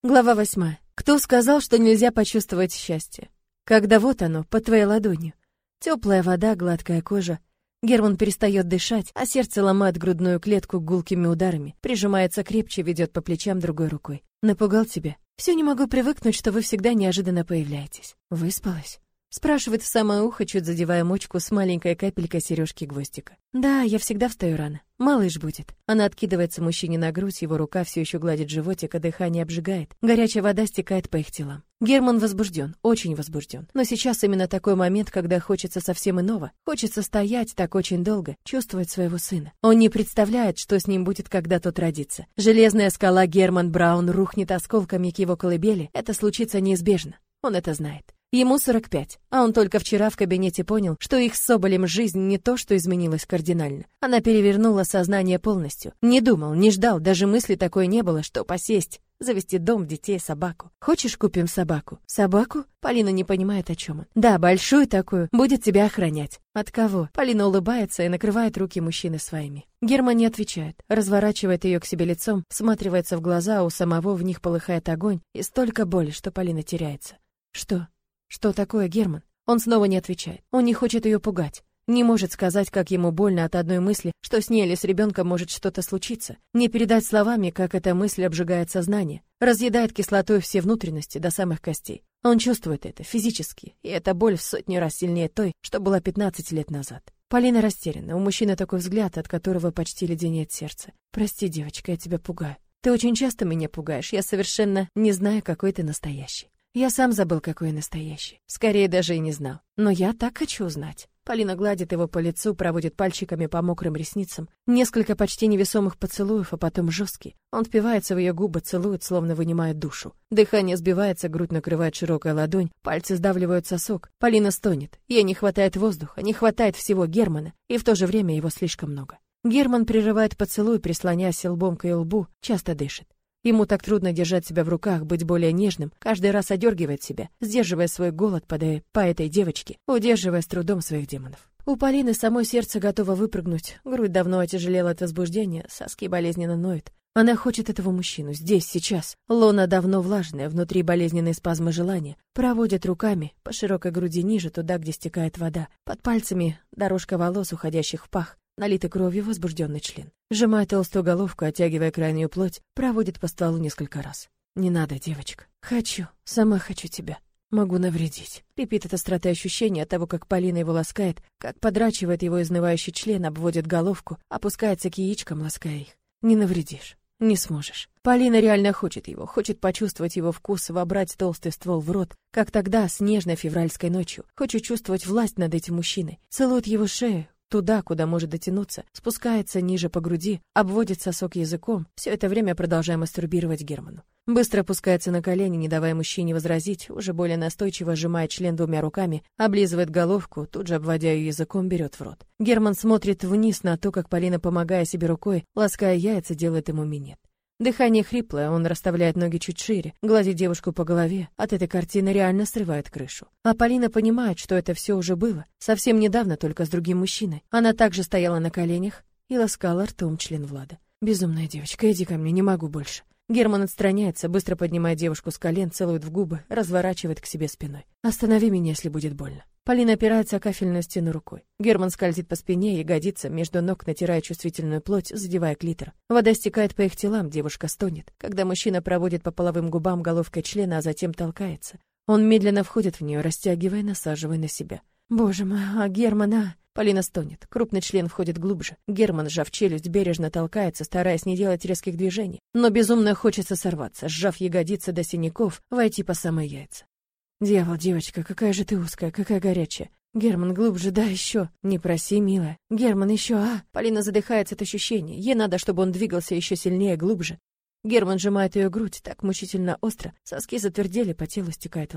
Глава 8. Кто сказал, что нельзя почувствовать счастье? Когда вот оно, под твоей ладонью. Теплая вода, гладкая кожа. Герман перестает дышать, а сердце ломает грудную клетку гулкими ударами, прижимается крепче, ведет по плечам другой рукой. Напугал тебя? Все не могу привыкнуть, что вы всегда неожиданно появляетесь. Выспалась? Спрашивает в самое ухо, чуть задевая мочку с маленькой капелькой сережки-гвоздика. Да, я всегда встаю рано. Малыш будет. Она откидывается мужчине на грудь, его рука все еще гладит животик, а дыхание обжигает. Горячая вода стекает по их телам. Герман возбужден, очень возбужден. Но сейчас именно такой момент, когда хочется совсем иного. Хочется стоять так очень долго, чувствовать своего сына. Он не представляет, что с ним будет, когда тот родится. Железная скала Герман Браун рухнет осколками к его колыбели. Это случится неизбежно. Он это знает. Ему 45, а он только вчера в кабинете понял, что их с Соболем жизнь не то, что изменилась кардинально. Она перевернула сознание полностью. Не думал, не ждал, даже мысли такой не было, что посесть, завести дом, детей, собаку. Хочешь, купим собаку? Собаку? Полина не понимает, о чем он. Да, большую такую, будет тебя охранять. От кого? Полина улыбается и накрывает руки мужчины своими. Герман не отвечает, разворачивает ее к себе лицом, всматривается в глаза, а у самого в них полыхает огонь и столько боли, что Полина теряется. Что? Что такое, Герман? Он снова не отвечает. Он не хочет ее пугать. Не может сказать, как ему больно от одной мысли, что с ней или с ребенком может что-то случиться. Не передать словами, как эта мысль обжигает сознание, разъедает кислотой все внутренности до самых костей. Он чувствует это физически, и эта боль в 100 раз сильнее той, что была 15 лет назад. Полина растеряна, у мужчины такой взгляд, от которого почти леденеет сердце. «Прости, девочка, я тебя пугаю. Ты очень часто меня пугаешь, я совершенно не знаю, какой ты настоящий». Я сам забыл, какой настоящий. Скорее, даже и не знал. Но я так хочу узнать. Полина гладит его по лицу, проводит пальчиками по мокрым ресницам. Несколько почти невесомых поцелуев, а потом жесткий. Он впивается в ее губы, целует, словно вынимает душу. Дыхание сбивается, грудь накрывает широкая ладонь, пальцы сдавливают сосок. Полина стонет. Ей не хватает воздуха, не хватает всего Германа, и в то же время его слишком много. Герман прерывает поцелуй, прислоняясь лбом к ее лбу, часто дышит. Ему так трудно держать себя в руках, быть более нежным, каждый раз одергивает себя, сдерживая свой голод по этой девочке, удерживая с трудом своих демонов. У Полины самой сердце готово выпрыгнуть, грудь давно отяжелела от возбуждения, соски болезненно ноют. Она хочет этого мужчину, здесь, сейчас. Лона давно влажная, внутри болезненные спазмы желания. Проводит руками по широкой груди ниже, туда, где стекает вода. Под пальцами дорожка волос, уходящих в пах. Налитый кровью возбужденный член. Сжимая толстую головку, оттягивая крайнюю плоть, проводит по стволу несколько раз. «Не надо, девочка. Хочу. Сама хочу тебя. Могу навредить». Кипит от остроты ощущения от того, как Полина его ласкает, как подрачивает его изнывающий член, обводит головку, опускается к яичкам, лаская их. «Не навредишь. Не сможешь». Полина реально хочет его, хочет почувствовать его вкус, вобрать толстый ствол в рот, как тогда, с нежной февральской ночью. Хочет чувствовать власть над этим мужчиной. Целует его шею, туда, куда может дотянуться, спускается ниже по груди, обводит сосок языком, все это время продолжая мастурбировать Герману. Быстро опускается на колени, не давая мужчине возразить, уже более настойчиво сжимает член двумя руками, облизывает головку, тут же обводя ее языком, берет в рот. Герман смотрит вниз на то, как Полина, помогая себе рукой, лаская яйца, делает ему минет. Дыхание хриплое, он расставляет ноги чуть шире, гладит девушку по голове. От этой картины реально срывает крышу. А Полина понимает, что это все уже было. Совсем недавно, только с другим мужчиной. Она также стояла на коленях и ласкала ртом член Влада. «Безумная девочка, иди ко мне, не могу больше». Герман отстраняется, быстро поднимает девушку с колен, целует в губы, разворачивает к себе спиной. «Останови меня, если будет больно». Полина опирается о кафельную стену рукой. Герман скользит по спине, ягодица, между ног натирая чувствительную плоть, задевая клитор. Вода стекает по их телам, девушка стонет. Когда мужчина проводит по половым губам головкой члена, а затем толкается. Он медленно входит в нее, растягивая, насаживая на себя. «Боже мой, а Германа...» Полина стонет. Крупный член входит глубже. Герман, сжав челюсть, бережно толкается, стараясь не делать резких движений. Но безумно хочется сорваться, сжав ягодицы до синяков, войти по самые яйца. «Дьявол, девочка, какая же ты узкая, какая горячая. Герман, глубже, да, еще. Не проси, милая. Герман, еще, а?» Полина задыхается от ощущений. Ей надо, чтобы он двигался еще сильнее, глубже. Герман сжимает ее грудь так мучительно остро, соски затвердели, по телу стекает вода.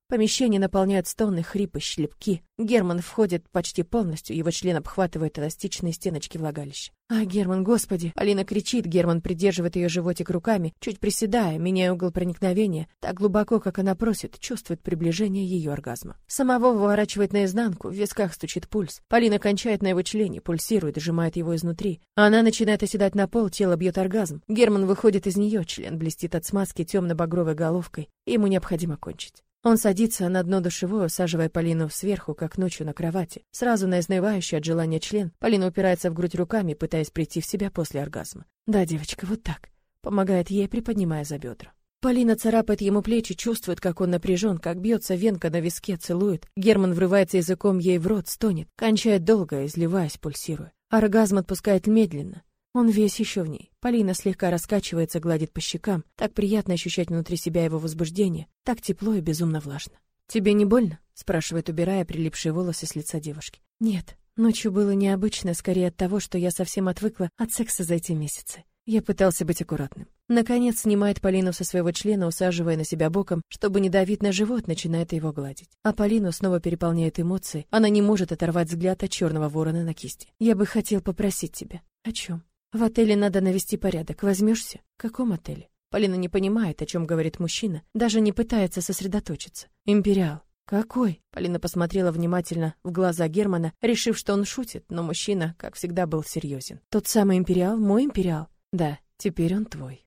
Помещение наполняют стоны, хрипы, шлепки. Герман входит почти полностью, его член обхватывает эластичные стеночки влагалища. А, Герман, господи! Алина кричит, Герман придерживает ее животик руками, чуть приседая, меняя угол проникновения, так глубоко, как она просит, чувствует приближение ее оргазма. Самого выворачивает наизнанку, в висках стучит пульс. Полина кончает на его члене, пульсирует, сжимает его изнутри. Она начинает оседать на пол, тело бьет оргазм. Герман выходит из нее, член блестит от смазки темно-багровой головкой, и ему необходимо кончить. Он садится на дно душевой, усаживая Полину сверху, как ночью на кровати. Сразу на изнывающий от желания член, Полина упирается в грудь руками, пытаясь прийти в себя после оргазма. «Да, девочка, вот так», — помогает ей, приподнимая за бедра. Полина царапает ему плечи, чувствует, как он напряжен, как бьется венка на виске, целует. Герман врывается языком ей в рот, стонет, кончает долго, изливаясь, пульсируя. Оргазм отпускает медленно. Он весь еще в ней. Полина слегка раскачивается, гладит по щекам. Так приятно ощущать внутри себя его возбуждение. Так тепло и безумно влажно. «Тебе не больно?» — спрашивает, убирая прилипшие волосы с лица девушки. «Нет. Ночью было необычно, скорее от того, что я совсем отвыкла от секса за эти месяцы. Я пытался быть аккуратным». Наконец снимает Полину со своего члена, усаживая на себя боком, чтобы не давить на живот, начинает его гладить. А Полину снова переполняет эмоции. Она не может оторвать взгляд от черного ворона на кисти. «Я бы хотел попросить тебя». «О чем?» «В отеле надо навести порядок. Возьмешься?» «В каком отеле?» Полина не понимает, о чем говорит мужчина, даже не пытается сосредоточиться. «Империал». «Какой?» Полина посмотрела внимательно в глаза Германа, решив, что он шутит, но мужчина, как всегда, был серьезен. «Тот самый Империал? Мой Империал?» «Да, теперь он твой».